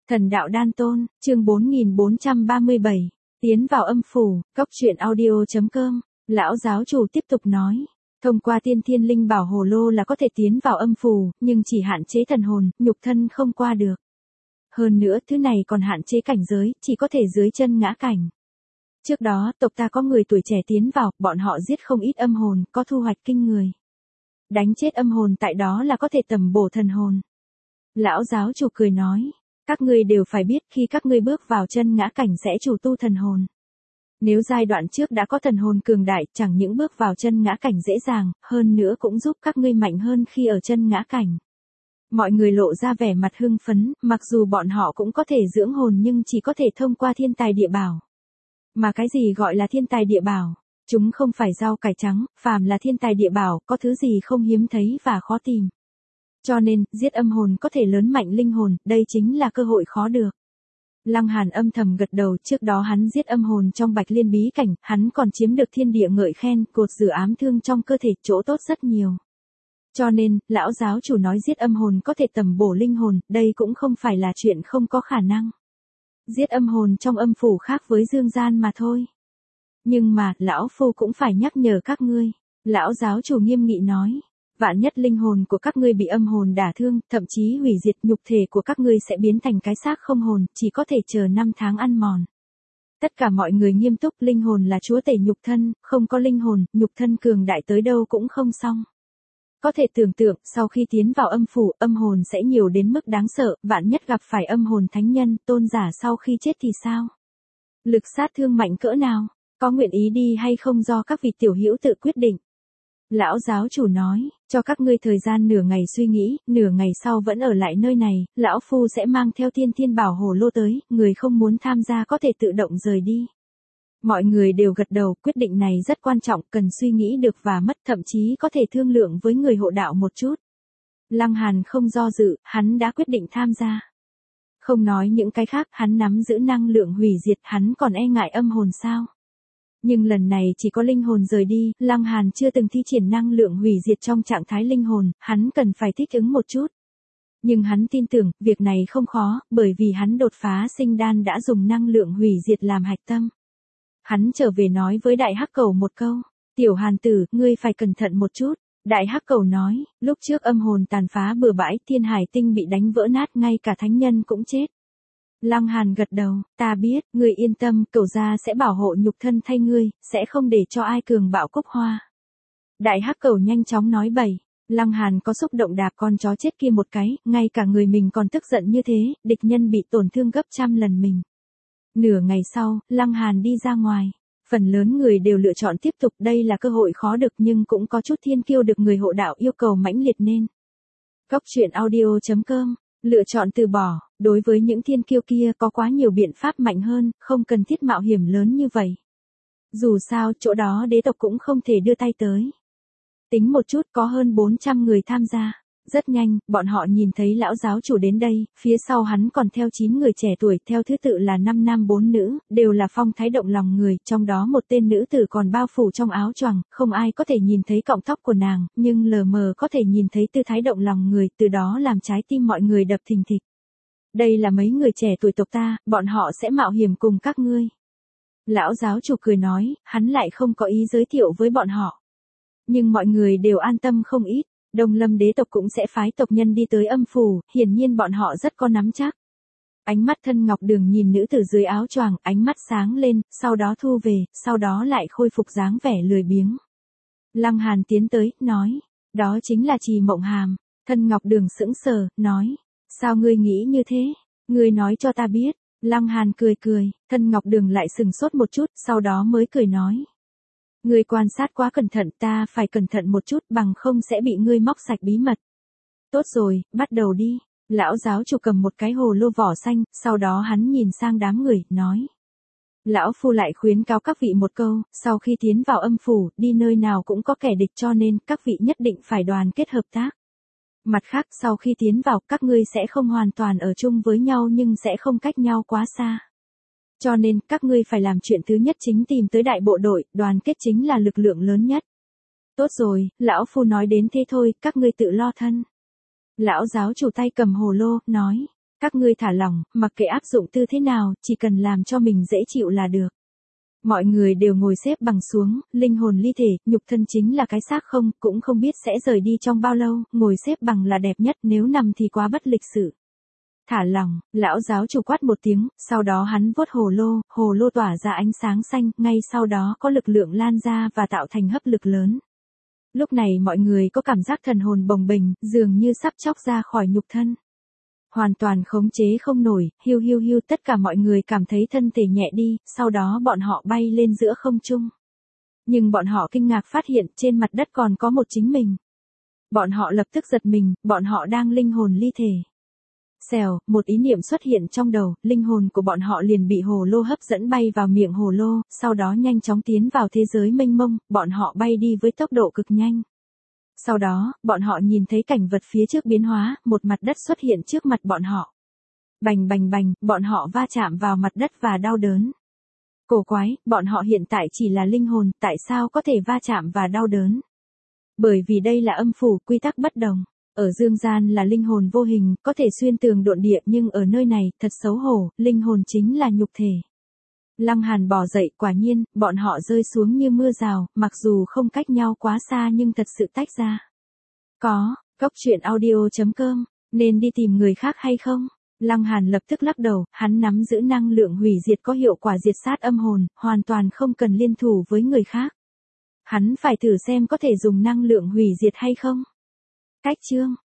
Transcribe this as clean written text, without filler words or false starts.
Thần đạo đan tôn, chương 4437, tiến vào âm phủ, cóc truyện audio.com, lão giáo chủ tiếp tục nói. Thông qua tiên thiên linh bảo hồ lô là có thể tiến vào âm phủ, nhưng chỉ hạn chế thần hồn, nhục thân không qua được. Hơn nữa, thứ này còn hạn chế cảnh giới, chỉ có thể dưới chân ngã cảnh. Trước đó, tộc ta có người tuổi trẻ tiến vào, bọn họ giết không ít âm hồn, có thu hoạch kinh người. Đánh chết âm hồn tại đó là có thể tầm bổ thần hồn. Lão giáo chủ cười nói, các ngươi đều phải biết khi các ngươi bước vào chân ngã cảnh sẽ chủ tu thần hồn. Nếu giai đoạn trước đã có thần hồn cường đại, chẳng những bước vào chân ngã cảnh dễ dàng, hơn nữa cũng giúp các ngươi mạnh hơn khi ở chân ngã cảnh. Mọi người lộ ra vẻ mặt hưng phấn, mặc dù bọn họ cũng có thể dưỡng hồn nhưng chỉ có thể thông qua thiên tài địa bảo. Mà cái gì gọi là thiên tài địa bảo? Chúng không phải rau cải trắng, phàm là thiên tài địa bảo, có thứ gì không hiếm thấy và khó tìm. Cho nên, giết âm hồn có thể lớn mạnh linh hồn, đây chính là cơ hội khó được. Lăng Hàn âm thầm gật đầu, trước đó hắn giết âm hồn trong Bạch Liên bí cảnh, hắn còn chiếm được thiên địa ngợi khen, cột rửa ám thương trong cơ thể, chỗ tốt rất nhiều. Cho nên, lão giáo chủ nói giết âm hồn có thể tầm bổ linh hồn, đây cũng không phải là chuyện không có khả năng. Giết âm hồn trong âm phủ khác với dương gian mà thôi. Nhưng mà, lão phu cũng phải nhắc nhở các ngươi. Lão giáo chủ nghiêm nghị nói. Vạn nhất linh hồn của các ngươi bị âm hồn đả thương, thậm chí hủy diệt, nhục thể của các ngươi sẽ biến thành cái xác không hồn, chỉ có thể chờ 5 tháng ăn mòn. Tất cả mọi người nghiêm túc, linh hồn là chúa tể nhục thân, không có linh hồn, nhục thân cường đại tới đâu cũng không xong. Có thể tưởng tượng, sau khi tiến vào âm phủ, âm hồn sẽ nhiều đến mức đáng sợ, vạn nhất gặp phải âm hồn thánh nhân, tôn giả sau khi chết thì sao? Lực sát thương mạnh cỡ nào? Có nguyện ý đi hay không do các vị tiểu hữu tự quyết định. Lão giáo chủ nói, cho các ngươi thời gian nửa ngày suy nghĩ, nửa ngày sau vẫn ở lại nơi này, lão phu sẽ mang theo thiên bảo hồ lô tới, người không muốn tham gia có thể tự động rời đi. Mọi người đều gật đầu, quyết định này rất quan trọng, cần suy nghĩ được và mất, thậm chí có thể thương lượng với người hộ đạo một chút. Lăng Hàn không do dự, hắn đã quyết định tham gia. Không nói những cái khác, hắn nắm giữ năng lượng hủy diệt, hắn còn e ngại âm hồn sao? Nhưng lần này chỉ có linh hồn rời đi, Lăng Hàn chưa từng thi triển năng lượng hủy diệt trong trạng thái linh hồn, hắn cần phải thích ứng một chút. Nhưng hắn tin tưởng, việc này không khó, bởi vì hắn đột phá sinh đan đã dùng năng lượng hủy diệt làm hạch tâm. Hắn trở về nói với Đại Hắc Cẩu một câu, tiểu Hàn tử, ngươi phải cẩn thận một chút. Đại Hắc Cẩu nói, lúc trước âm hồn tàn phá bừa bãi, thiên hải tinh bị đánh vỡ nát, ngay cả thánh nhân cũng chết. Lăng Hàn gật đầu, ta biết, ngươi yên tâm, Cẩu gia sẽ bảo hộ nhục thân thay ngươi, sẽ không để cho ai cường bạo Cúc Hoa. Đại Hắc Cẩu nhanh chóng nói bậy. Lăng Hàn có xúc động đạp con chó chết kia một cái, ngay cả người mình còn tức giận như thế, địch nhân bị tổn thương gấp trăm lần mình. Nửa ngày sau, Lăng Hàn đi ra ngoài. Phần lớn người đều lựa chọn tiếp tục, đây là cơ hội khó được nhưng cũng có chút thiên kiêu được người hộ đạo yêu cầu mãnh liệt nên. Cóc truyện audio.com, lựa chọn từ bỏ, đối với những thiên kiêu kia có quá nhiều biện pháp mạnh hơn, không cần thiết mạo hiểm lớn như vậy. Dù sao, chỗ đó đế tộc cũng không thể đưa tay tới. Tính một chút có hơn 400 người tham gia. Rất nhanh, bọn họ nhìn thấy lão giáo chủ đến đây, phía sau hắn còn theo 9 người trẻ tuổi, theo thứ tự là 5 nam 4 nữ, đều là phong thái động lòng người, trong đó một tên nữ tử còn bao phủ trong áo choàng, không ai có thể nhìn thấy cọng tóc của nàng, nhưng lờ mờ có thể nhìn thấy tư thái động lòng người, từ đó làm trái tim mọi người đập thình thịch. Đây là mấy người trẻ tuổi tộc ta, bọn họ sẽ mạo hiểm cùng các ngươi. Lão giáo chủ cười nói, hắn lại không có ý giới thiệu với bọn họ. Nhưng mọi người đều an tâm không ít. Đông Lâm đế tộc cũng sẽ phái tộc nhân đi tới âm phủ, hiển nhiên bọn họ rất có nắm chắc. Ánh mắt Thân Ngọc Đường nhìn nữ tử dưới áo choàng, ánh mắt sáng lên, sau đó thu về, sau đó lại khôi phục dáng vẻ lười biếng. Lăng Hàn tiến tới, nói, đó chính là Trì Mộng Hàm. Thân Ngọc Đường sững sờ, nói, sao ngươi nghĩ như thế? Ngươi nói cho ta biết. Lăng Hàn cười cười, Thân Ngọc Đường lại sừng sốt một chút, sau đó mới cười nói. Ngươi quan sát quá cẩn thận, ta phải cẩn thận một chút, bằng không sẽ bị ngươi móc sạch bí mật. Tốt rồi, bắt đầu đi. Lão giáo chủ cầm một cái hồ lô vỏ xanh, sau đó hắn nhìn sang đám người, nói. Lão phu lại khuyến cáo các vị một câu, sau khi tiến vào âm phủ, đi nơi nào cũng có kẻ địch cho nên, các vị nhất định phải đoàn kết hợp tác. Mặt khác, sau khi tiến vào, các ngươi sẽ không hoàn toàn ở chung với nhau nhưng sẽ không cách nhau quá xa. Cho nên, các ngươi phải làm chuyện thứ nhất chính tìm tới đại bộ đội, đoàn kết chính là lực lượng lớn nhất. Tốt rồi, lão phu nói đến thế thôi, các ngươi tự lo thân. Lão giáo chủ tay cầm hồ lô, nói. Các ngươi thả lỏng, mặc kệ áp dụng tư thế nào, chỉ cần làm cho mình dễ chịu là được. Mọi người đều ngồi xếp bằng xuống, linh hồn ly thể, nhục thân chính là cái xác không, cũng không biết sẽ rời đi trong bao lâu, ngồi xếp bằng là đẹp nhất, nếu nằm thì quá bất lịch sự. Thả lỏng, lão giáo chủ quát một tiếng, sau đó hắn vuốt hồ lô tỏa ra ánh sáng xanh, ngay sau đó có lực lượng lan ra và tạo thành hấp lực lớn. Lúc này mọi người có cảm giác thần hồn bồng bềnh, dường như sắp chóc ra khỏi nhục thân. Hoàn toàn khống chế không nổi, hiu hiu hiu, tất cả mọi người cảm thấy thân thể nhẹ đi, sau đó bọn họ bay lên giữa không trung. Nhưng bọn họ kinh ngạc phát hiện trên mặt đất còn có một chính mình. Bọn họ lập tức giật mình, bọn họ đang linh hồn ly thể. Xèo, một ý niệm xuất hiện trong đầu, linh hồn của bọn họ liền bị hồ lô hấp dẫn bay vào miệng hồ lô, sau đó nhanh chóng tiến vào thế giới mênh mông, bọn họ bay đi với tốc độ cực nhanh. Sau đó, bọn họ nhìn thấy cảnh vật phía trước biến hóa, một mặt đất xuất hiện trước mặt bọn họ. Bành bành bành, bọn họ va chạm vào mặt đất và đau đớn. Cổ quái, bọn họ hiện tại chỉ là linh hồn, tại sao có thể va chạm và đau đớn? Bởi vì đây là âm phủ, quy tắc bất đồng. Ở dương gian là linh hồn vô hình, có thể xuyên tường độn địa, nhưng ở nơi này, thật xấu hổ, linh hồn chính là nhục thể. Lăng Hàn bò dậy, quả nhiên, bọn họ rơi xuống như mưa rào, mặc dù không cách nhau quá xa nhưng thật sự tách ra. Có, Cốc truyện audio.com, nên đi tìm người khác hay không? Lăng Hàn lập tức lắc đầu, hắn nắm giữ năng lượng hủy diệt có hiệu quả diệt sát âm hồn, hoàn toàn không cần liên thủ với người khác. Hắn phải thử xem có thể dùng năng lượng hủy diệt hay không. Cách chương